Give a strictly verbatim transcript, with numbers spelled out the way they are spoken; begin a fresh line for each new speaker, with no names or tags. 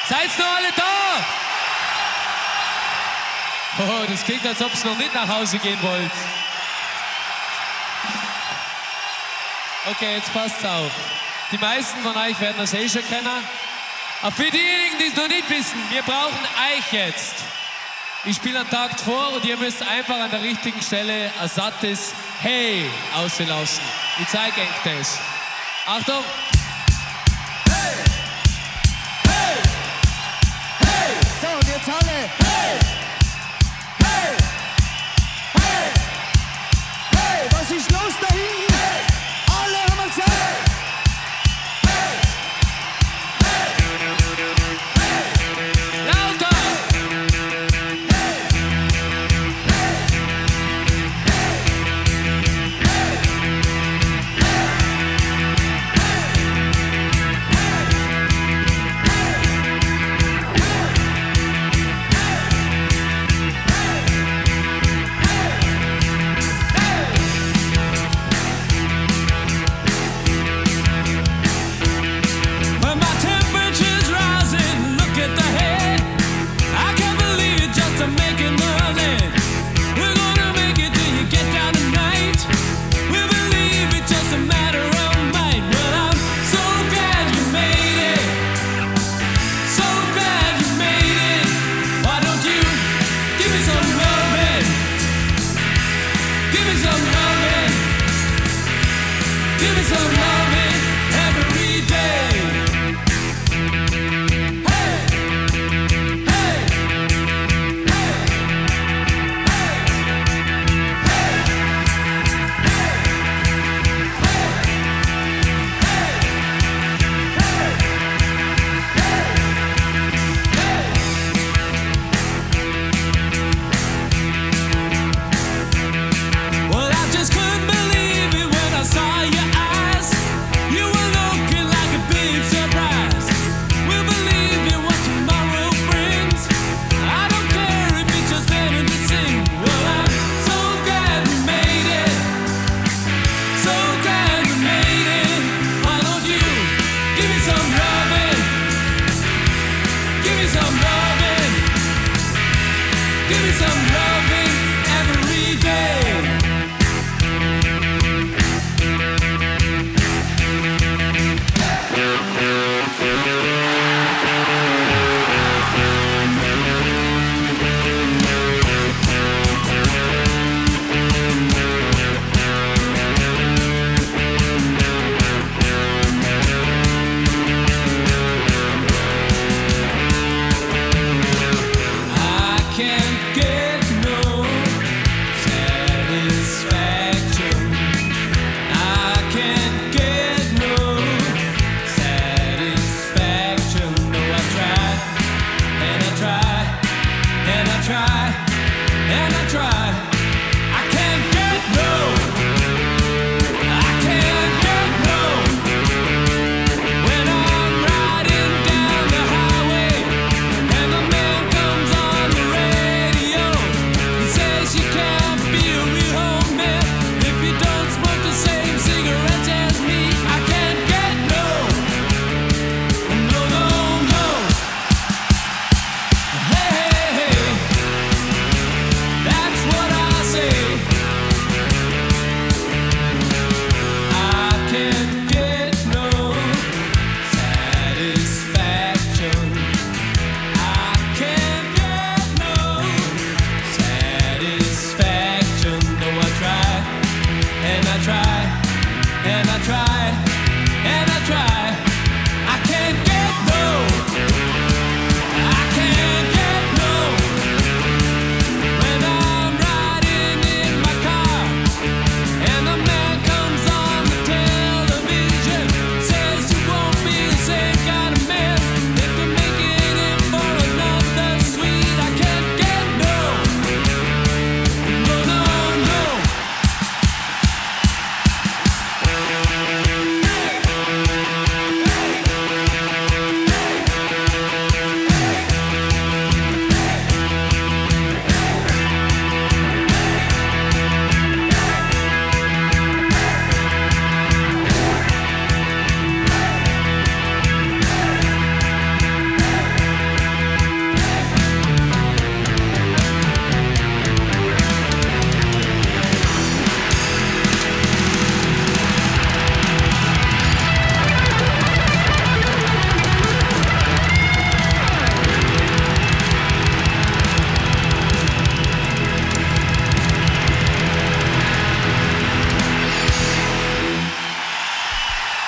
Seid noch alle da? Oh, das klingt, als ob ihr noch nicht nach Hause gehen wollt. Okay, jetzt passt's auf. Die meisten von euch werden das eh schon kennen. Aber für diejenigen, die es noch nicht wissen, wir brauchen euch jetzt. Ich spiele einen Takt vor und ihr müsst einfach an der richtigen Stelle ein sattes Hey auslassen. Ich zeige euch das. Achtung!
Hey! Hey! Hey! So, und jetzt alle! Hey! Hey! Hey! Hey! Was ist los da hinten? Hey! Alle haben wir gesagt! Hey! Hey!
Lauter!
Give me some loving every day. Hey, hey, hey, hey, hey, well, I just couldn't believe it when I saw you. Give me some loving.